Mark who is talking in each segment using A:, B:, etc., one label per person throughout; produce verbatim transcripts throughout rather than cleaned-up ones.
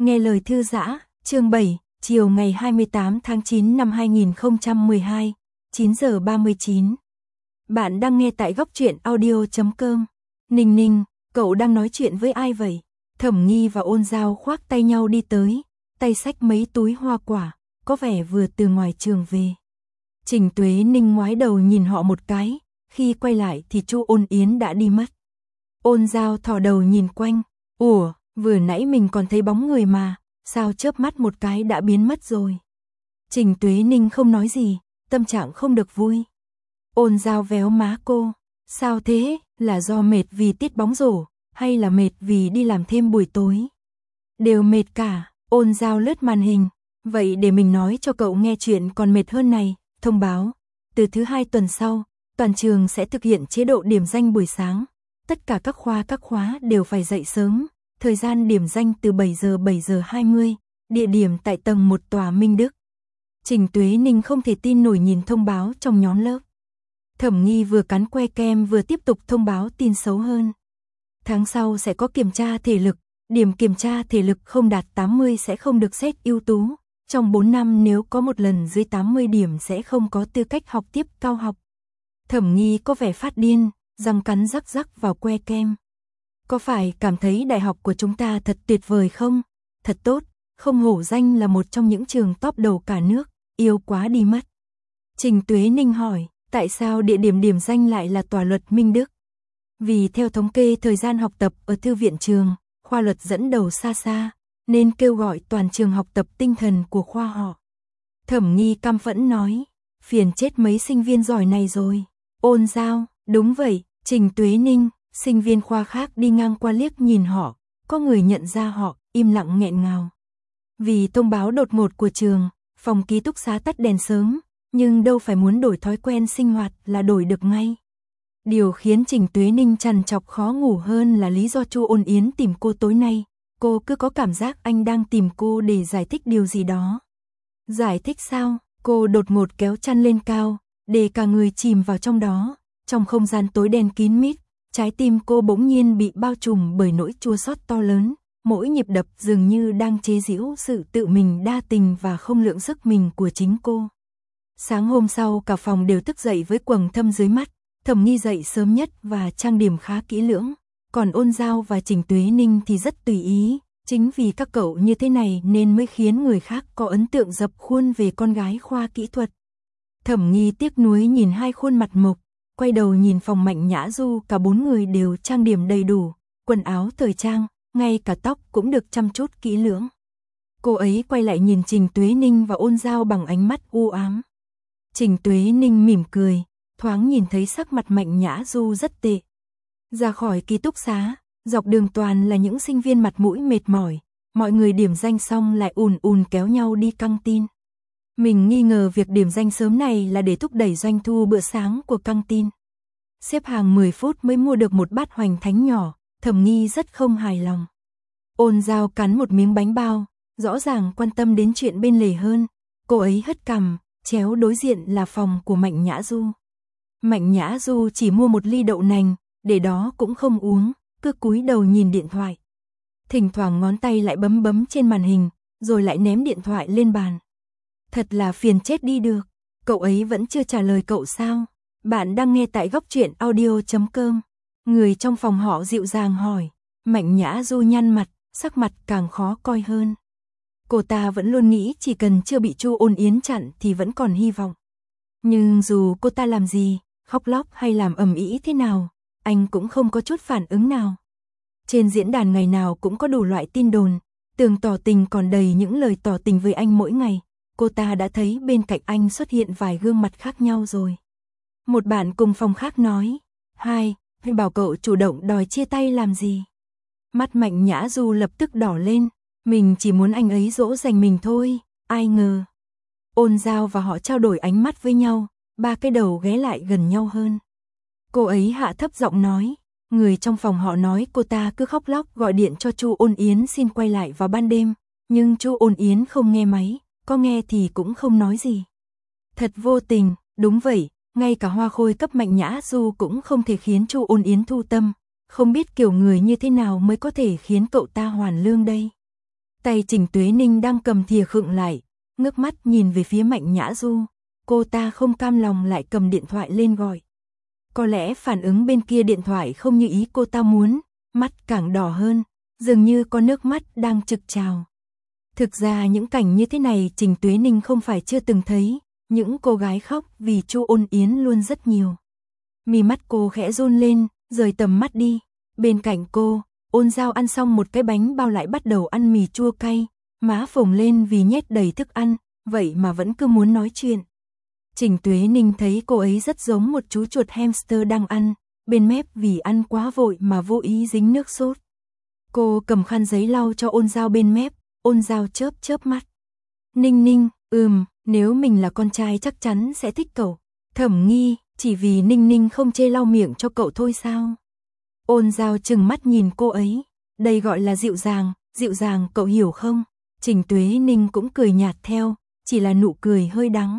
A: Nghe lời thư giã, chương bảy, chiều ngày hai mươi tám tháng chín năm hai nghìn không trăm mười hai, chín giờ ba mươi chín. Bạn đang nghe tại góc truyện audio chấm com. Ninh Ninh, cậu đang nói chuyện với ai vậy? Thẩm Nghi và Ôn Giao khoác tay nhau đi tới, tay xách mấy túi hoa quả, có vẻ vừa từ ngoài trường về. Trình Tuế Ninh ngoái đầu nhìn họ một cái, khi quay lại thì Chu Ôn Yến đã đi mất. Ôn Giao thò đầu nhìn quanh, ủa, vừa nãy mình còn thấy bóng người mà, sao chớp mắt một cái đã biến mất rồi. Trình Tuế Ninh không nói gì, tâm trạng không được vui. Ôn Giao véo má cô, sao thế, là do mệt vì tiết bóng rổ, hay là mệt vì đi làm thêm buổi tối? Đều mệt cả. Ôn Giao lướt màn hình, vậy để mình nói cho cậu nghe chuyện còn mệt hơn này. Thông báo, từ thứ hai tuần sau, toàn trường sẽ thực hiện chế độ điểm danh buổi sáng. Tất cả các khoa các khóa đều phải dậy sớm, thời gian điểm danh từ bảy giờ bảy giờ hai mươi, địa điểm tại tầng một tòa Minh Đức. Trình Tuế Ninh không thể tin nổi nhìn thông báo trong nhóm lớp. Thẩm Nghi vừa cắn que kem vừa tiếp tục thông báo tin xấu hơn. Tháng sau sẽ có kiểm tra thể lực, điểm kiểm tra thể lực không đạt tám mươi sẽ không được xét ưu tú. Trong bốn năm nếu có một lần dưới tám mươi điểm sẽ không có tư cách học tiếp cao học. Thẩm Nghi có vẻ phát điên, răng cắn rắc rắc vào que kem. Có phải cảm thấy đại học của chúng ta thật tuyệt vời không? Thật tốt, không hổ danh là một trong những trường top đầu cả nước, yêu quá đi mất. Trình Tuế Ninh hỏi, tại sao địa điểm điểm danh lại là tòa luật Minh Đức? Vì theo thống kê thời gian học tập ở thư viện trường, khoa luật dẫn đầu xa xa, nên kêu gọi toàn trường học tập tinh thần của khoa họ. Thẩm Nghi căm phẫn nói, phiền chết mấy sinh viên giỏi này rồi. Ôn Giao, đúng vậy. Trình Tuế Ninh, sinh viên khoa khác đi ngang qua liếc nhìn họ, có người nhận ra họ, im lặng nghẹn ngào. Vì thông báo đột ngột của trường, phòng ký túc xá tắt đèn sớm, nhưng đâu phải muốn đổi thói quen sinh hoạt là đổi được ngay. Điều khiến Trình Tuế Ninh trằn trọc khó ngủ hơn là lý do Chu Ôn Yến tìm cô tối nay. Cô cứ có cảm giác anh đang tìm cô để giải thích điều gì đó. Giải thích sao? Cô đột ngột kéo chăn lên cao, để cả người chìm vào trong đó. Trong không gian tối đen kín mít, trái tim cô bỗng nhiên bị bao trùm bởi nỗi chua xót to lớn. Mỗi nhịp đập dường như đang chế giễu sự tự mình đa tình và không lượng sức mình của chính cô. Sáng hôm sau cả phòng đều thức dậy với quầng thâm dưới mắt. Thẩm Nghi dậy sớm nhất và trang điểm khá kỹ lưỡng. Còn Ôn Giao và Trình Tuế Ninh thì rất tùy ý. Chính vì các cậu như thế này nên mới khiến người khác có ấn tượng dập khuôn về con gái khoa kỹ thuật. Thẩm Nghi tiếc nuối nhìn hai khuôn mặt mộc, quay đầu nhìn phòng Mạnh Nhã Du, cả bốn người đều trang điểm đầy đủ, quần áo thời trang, ngay cả tóc cũng được chăm chút kỹ lưỡng. Cô ấy quay lại nhìn Trình Tuế Ninh và Ôn Giao bằng ánh mắt u ám. Trình Tuế Ninh mỉm cười, thoáng nhìn thấy sắc mặt Mạnh Nhã Du rất tệ. Ra khỏi ký túc xá, dọc đường toàn là những sinh viên mặt mũi mệt mỏi, mọi người điểm danh xong lại ùn ùn kéo nhau đi căng tin. Mình nghi ngờ việc điểm danh sớm này là để thúc đẩy doanh thu bữa sáng của căng tin. Xếp hàng mười phút mới mua được một bát hoành thánh nhỏ, Thẩm Nghi rất không hài lòng. Ôn Giao cắn một miếng bánh bao, rõ ràng quan tâm đến chuyện bên lề hơn. Cô ấy hất cằm, chéo đối diện là phòng của Mạnh Nhã Du. Mạnh Nhã Du chỉ mua một ly đậu nành, để đó cũng không uống, cứ cúi đầu nhìn điện thoại. Thỉnh thoảng ngón tay lại bấm bấm trên màn hình, rồi lại ném điện thoại lên bàn. Thật là phiền chết đi được. Cậu ấy vẫn chưa trả lời cậu sao? Bạn đang nghe tại góc truyện audio chấm com. Người trong phòng họ dịu dàng hỏi. Mạnh Nhã Du nhăn mặt, sắc mặt càng khó coi hơn. Cô ta vẫn luôn nghĩ chỉ cần chưa bị Chu Ôn Yến chặn thì vẫn còn hy vọng. Nhưng dù cô ta làm gì, khóc lóc hay làm ầm ĩ thế nào, anh cũng không có chút phản ứng nào. Trên diễn đàn ngày nào cũng có đủ loại tin đồn, tường tỏ tình còn đầy những lời tỏ tình với anh mỗi ngày. Cô ta đã thấy bên cạnh anh xuất hiện vài gương mặt khác nhau rồi. Một bạn cùng phòng khác nói, hai, hay bảo cậu chủ động đòi chia tay làm gì? Mắt Mạnh Nhã Du lập tức đỏ lên, mình chỉ muốn anh ấy dỗ dành mình thôi, ai ngờ. Ôn Giao và họ trao đổi ánh mắt với nhau, ba cái đầu ghé lại gần nhau hơn. Cô ấy hạ thấp giọng nói, người trong phòng họ nói cô ta cứ khóc lóc gọi điện cho Chu Ôn Yến xin quay lại vào ban đêm, nhưng Chu Ôn Yến không nghe máy, có nghe thì cũng không nói gì. Thật vô tình, đúng vậy, ngay cả hoa khôi cấp Mạnh Nhã Du cũng không thể khiến Chu Ôn Yến thu tâm, không biết kiểu người như thế nào mới có thể khiến cậu ta hoàn lương đây. Tay Trình Tuế Ninh đang cầm thìa khựng lại, ngước mắt nhìn về phía Mạnh Nhã Du. Cô ta không cam lòng lại cầm điện thoại lên gọi. Có lẽ phản ứng bên kia điện thoại không như ý cô ta muốn, mắt càng đỏ hơn, dường như có nước mắt đang trực trào. Thực ra những cảnh như thế này Trình Tuế Ninh không phải chưa từng thấy, những cô gái khóc vì Chu Ôn Yến luôn rất nhiều. Mí mắt cô khẽ run lên, rời tầm mắt đi. Bên cạnh cô, Ôn Giao ăn xong một cái bánh bao lại bắt đầu ăn mì chua cay, má phồng lên vì nhét đầy thức ăn, vậy mà vẫn cứ muốn nói chuyện. Trình Tuế Ninh thấy cô ấy rất giống một chú chuột hamster đang ăn, bên mép vì ăn quá vội mà vô ý dính nước sốt. Cô cầm khăn giấy lau cho Ôn Giao bên mép, Ôn Giao chớp chớp mắt. Ninh Ninh, ừm, nếu mình là con trai chắc chắn sẽ thích cậu. Thẩm Nghi, chỉ vì Ninh Ninh không chê lau miệng cho cậu thôi sao? Ôn Giao trừng mắt nhìn cô ấy, đây gọi là dịu dàng, dịu dàng cậu hiểu không? Trình Tuế Ninh cũng cười nhạt theo, chỉ là nụ cười hơi đắng.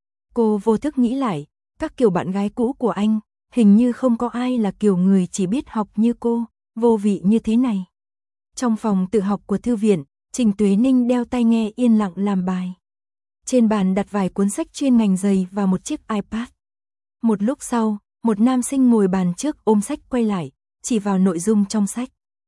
A: Cô vô thức nghĩ lại, các kiểu bạn gái cũ của anh, hình như không có ai là kiểu người chỉ biết học như cô, vô vị như thế này. Trong phòng tự học của thư viện, Trình Tuế Ninh đeo tai nghe yên lặng làm bài. Trên bàn đặt vài cuốn sách chuyên ngành dày và một chiếc iPad. Một lúc sau, một nam sinh ngồi bàn trước ôm sách quay lại, chỉ vào nội dung trong sách.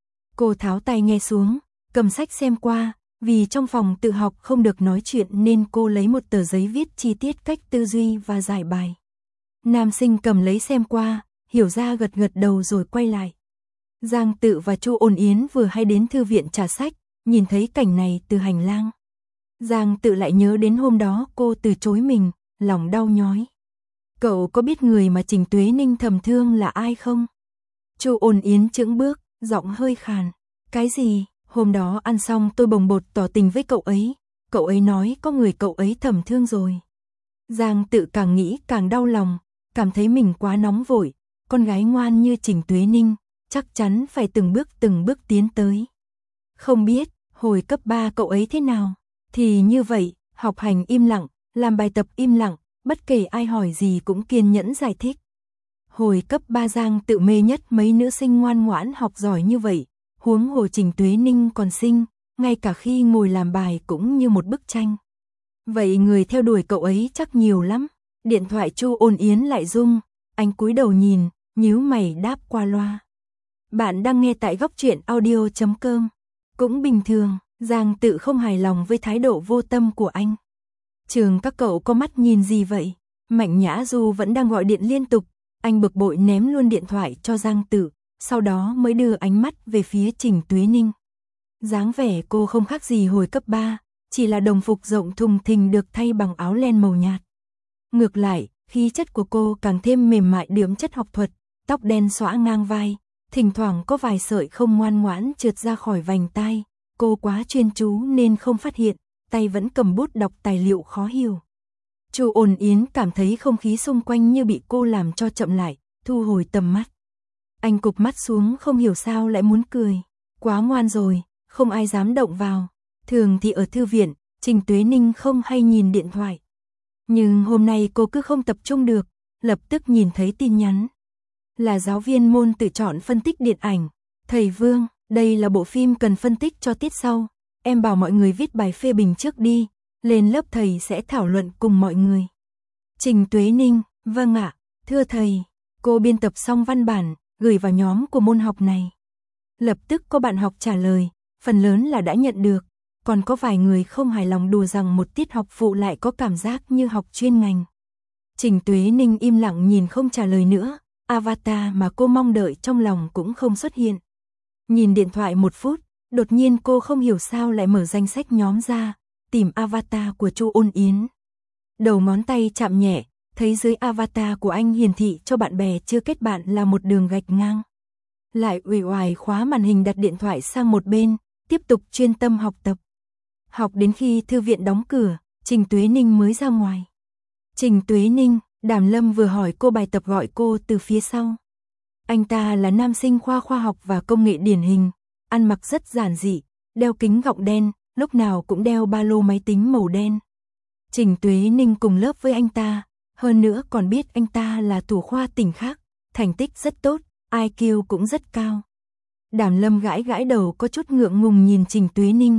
A: Cô tháo tai nghe xuống, cầm sách xem qua, vì trong phòng tự học không được nói chuyện nên cô lấy một tờ giấy viết chi tiết cách tư duy và giải bài. Nam sinh cầm lấy xem qua, hiểu ra gật gật đầu rồi quay lại. Giang Tự và Chu Ôn Yến vừa hay đến thư viện trả sách, nhìn thấy cảnh này từ hành lang. Giang Tự lại nhớ đến hôm đó cô từ chối mình, lòng đau nhói. Cậu có biết người mà Trình Tuế Ninh thầm thương là ai không? Chu Ôn Yến chững bước, giọng hơi khàn. Cái gì? Hôm đó ăn xong tôi bồng bột tỏ tình với cậu ấy, cậu ấy nói có người cậu ấy thầm thương rồi. Giang Tự càng nghĩ càng đau lòng, cảm thấy mình quá nóng vội, con gái ngoan như Trình Tuế Ninh, chắc chắn phải từng bước từng bước tiến tới. Không biết, hồi cấp ba cậu ấy thế nào? Thì như vậy, học hành im lặng, làm bài tập im lặng, bất kể ai hỏi gì cũng kiên nhẫn giải thích. Hồi cấp ba Giang Tự mê nhất mấy nữ sinh ngoan ngoãn học giỏi như vậy, huống hồ Trình Tuế Ninh còn xinh, ngay cả khi ngồi làm bài cũng như một bức tranh. Vậy người theo đuổi cậu ấy chắc nhiều lắm. Điện thoại Chu Ôn Yến lại rung, anh cúi đầu nhìn, nhíu mày đáp qua loa. Bạn đang nghe tại góc truyện audio chấm com. Cũng bình thường, Giang Tự không hài lòng với thái độ vô tâm của anh. Trường các cậu có mắt nhìn gì vậy? Mạnh Nhã Du vẫn đang gọi điện liên tục, anh bực bội ném luôn điện thoại cho Giang Tự, sau đó mới đưa ánh mắt về phía Trình Tuế Ninh. Dáng vẻ cô không khác gì hồi cấp ba, chỉ là đồng phục rộng thùng thình được thay bằng áo len màu nhạt. Ngược lại, khí chất của cô càng thêm mềm mại đượm chất học thuật, tóc đen xõa ngang vai, thỉnh thoảng có vài sợi không ngoan ngoãn trượt ra khỏi vành tai. Cô quá chuyên chú nên không phát hiện, tay vẫn cầm bút đọc tài liệu khó hiểu. Chu Ôn Yến cảm thấy không khí xung quanh như bị cô làm cho chậm lại, thu hồi tầm mắt. Anh cụp mắt xuống không hiểu sao lại muốn cười. Quá ngoan rồi, không ai dám động vào. Thường thì ở thư viện, Trình Tuế Ninh không hay nhìn điện thoại. Nhưng hôm nay cô cứ không tập trung được, lập tức nhìn thấy tin nhắn. Là giáo viên môn tự chọn phân tích điện ảnh. Thầy Vương, đây là bộ phim cần phân tích cho tiết sau. Em bảo mọi người viết bài phê bình trước đi, lên lớp thầy sẽ thảo luận cùng mọi người. Trình Tuế Ninh, vâng ạ, thưa thầy. Cô biên tập xong văn bản, gửi vào nhóm của môn học này. Lập tức có bạn học trả lời, phần lớn là đã nhận được, còn có vài người không hài lòng đùa rằng một tiết học phụ lại có cảm giác như học chuyên ngành. Trình Tuế Ninh im lặng nhìn không trả lời nữa, avatar mà cô mong đợi trong lòng cũng không xuất hiện. Nhìn điện thoại một phút, đột nhiên cô không hiểu sao lại mở danh sách nhóm ra, tìm avatar của Chu Ôn Yến. Đầu ngón tay chạm nhẹ, thấy dưới avatar của anh hiển thị cho bạn bè chưa kết bạn là một đường gạch ngang. Lại uể oải khóa màn hình đặt điện thoại sang một bên, tiếp tục chuyên tâm học tập. Học đến khi thư viện đóng cửa, Trình Tuế Ninh mới ra ngoài. Trình Tuế Ninh, Đàm Lâm vừa hỏi cô bài tập gọi cô từ phía sau. Anh ta là nam sinh khoa khoa học và công nghệ điển hình, ăn mặc rất giản dị, đeo kính gọng đen, lúc nào cũng đeo ba lô máy tính màu đen. Trình Tuế Ninh cùng lớp với anh ta, hơn nữa còn biết anh ta là thủ khoa tỉnh khác, thành tích rất tốt, i kiu cũng rất cao. Đàm Lâm gãi gãi đầu có chút ngượng ngùng nhìn Trình Tuế Ninh,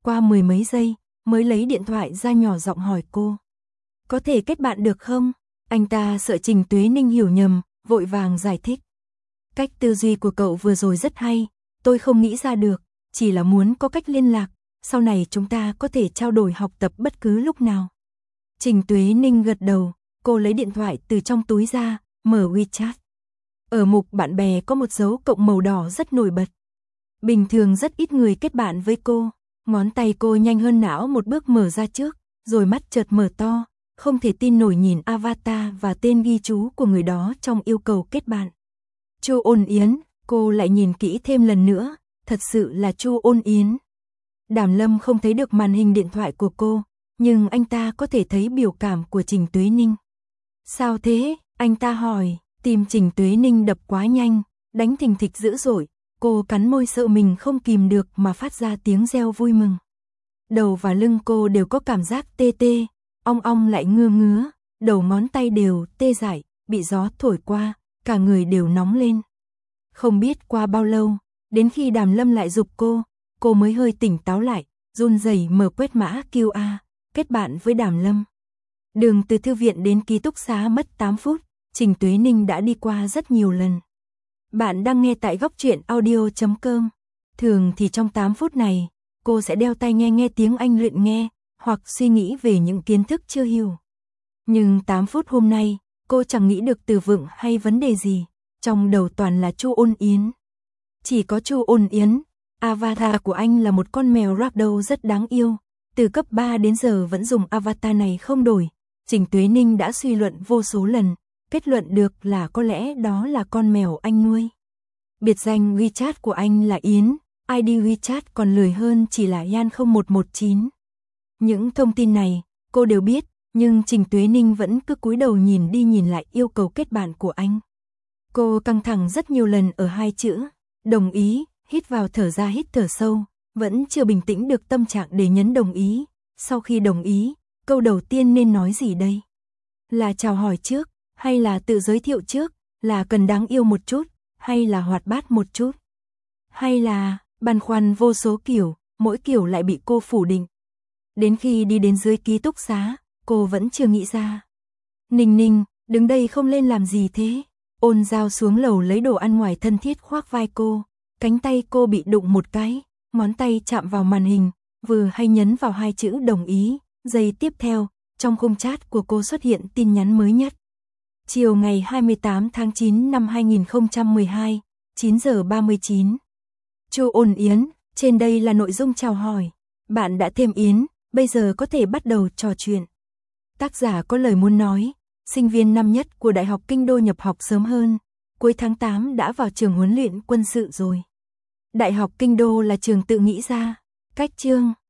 A: qua mười mấy giây, mới lấy điện thoại ra nhỏ giọng hỏi cô. Có thể kết bạn được không? Anh ta sợ Trình Tuế Ninh hiểu nhầm, vội vàng giải thích. Cách tư duy của cậu vừa rồi rất hay, tôi không nghĩ ra được, chỉ là muốn có cách liên lạc, sau này chúng ta có thể trao đổi học tập bất cứ lúc nào. Trình Tuế Ninh gật đầu, cô lấy điện thoại từ trong túi ra, mở WeChat. Ở mục bạn bè có một dấu cộng màu đỏ rất nổi bật. Bình thường rất ít người kết bạn với cô, ngón tay cô nhanh hơn não một bước mở ra trước, rồi mắt chợt mở to, không thể tin nổi nhìn avatar và tên ghi chú của người đó trong yêu cầu kết bạn. Chu Ôn Yến, cô lại nhìn kỹ thêm lần nữa, thật sự là Chu Ôn Yến. Đàm Lâm không thấy được màn hình điện thoại của cô, nhưng anh ta có thể thấy biểu cảm của Trình Tuế Ninh. Sao thế? Anh ta hỏi, tim Trình Tuế Ninh đập quá nhanh, đánh thình thịch dữ dội, cô cắn môi sợ mình không kìm được mà phát ra tiếng reo vui mừng. Đầu và lưng cô đều có cảm giác tê tê, ong ong lại ngứa ngứa, đầu ngón tay đều tê dại, bị gió thổi qua, cả người đều nóng lên. Không biết qua bao lâu, đến khi Đàm Lâm lại giục cô, cô mới hơi tỉnh táo lại, run rẩy mở quét mã quy rờ, kết bạn với Đàm Lâm. Đường từ thư viện đến ký túc xá mất tám phút, Trình Tuế Ninh đã đi qua rất nhiều lần. Bạn đang nghe tại góc truyện audio chấm com. Thường thì trong tám phút này, cô sẽ đeo tai nghe nghe tiếng Anh luyện nghe, hoặc suy nghĩ về những kiến thức chưa hiểu. Nhưng tám phút hôm nay, cô chẳng nghĩ được từ vựng hay vấn đề gì, trong đầu toàn là Chu Ôn Yến. Chỉ có Chu Ôn Yến, avatar của anh là một con mèo ragdoll rất đáng yêu, từ cấp ba đến giờ vẫn dùng avatar này không đổi. Trình Tuế Ninh đã suy luận vô số lần, kết luận được là có lẽ đó là con mèo anh nuôi. Biệt danh WeChat của anh là Yến, i đê WeChat còn lười hơn chỉ là Yan không một một chín. Những thông tin này, cô đều biết, nhưng Trình Tuế Ninh vẫn cứ cúi đầu nhìn đi nhìn lại yêu cầu kết bạn của anh. Cô căng thẳng rất nhiều lần ở hai chữ, đồng ý, hít vào thở ra hít thở sâu, vẫn chưa bình tĩnh được tâm trạng để nhấn đồng ý. Sau khi đồng ý, câu đầu tiên nên nói gì đây? Là chào hỏi trước, hay là tự giới thiệu trước, là cần đáng yêu một chút, hay là hoạt bát một chút? Hay là, băn khoăn vô số kiểu, mỗi kiểu lại bị cô phủ định. Đến khi đi đến dưới ký túc xá, cô vẫn chưa nghĩ ra. Ninh Ninh, đứng đây không lên làm gì thế? Ôn Giao xuống lầu lấy đồ ăn ngoài thân thiết khoác vai cô, cánh tay cô bị đụng một cái, ngón tay chạm vào màn hình, vừa hay nhấn vào hai chữ đồng ý, giây tiếp theo, trong khung chat của cô xuất hiện tin nhắn mới nhất. Chiều ngày hai mươi tám tháng chín năm hai nghìn không trăm mười hai, chín giờ ba mươi chín. Chu Ôn Yến, trên đây là nội dung chào hỏi. Bạn đã thêm Yến, bây giờ có thể bắt đầu trò chuyện. Tác giả có lời muốn nói, sinh viên năm nhất của Đại học Kinh Đô nhập học sớm hơn, cuối tháng tám đã vào trường huấn luyện quân sự rồi. Đại học Kinh Đô là trường tự nghĩ ra, cách chương,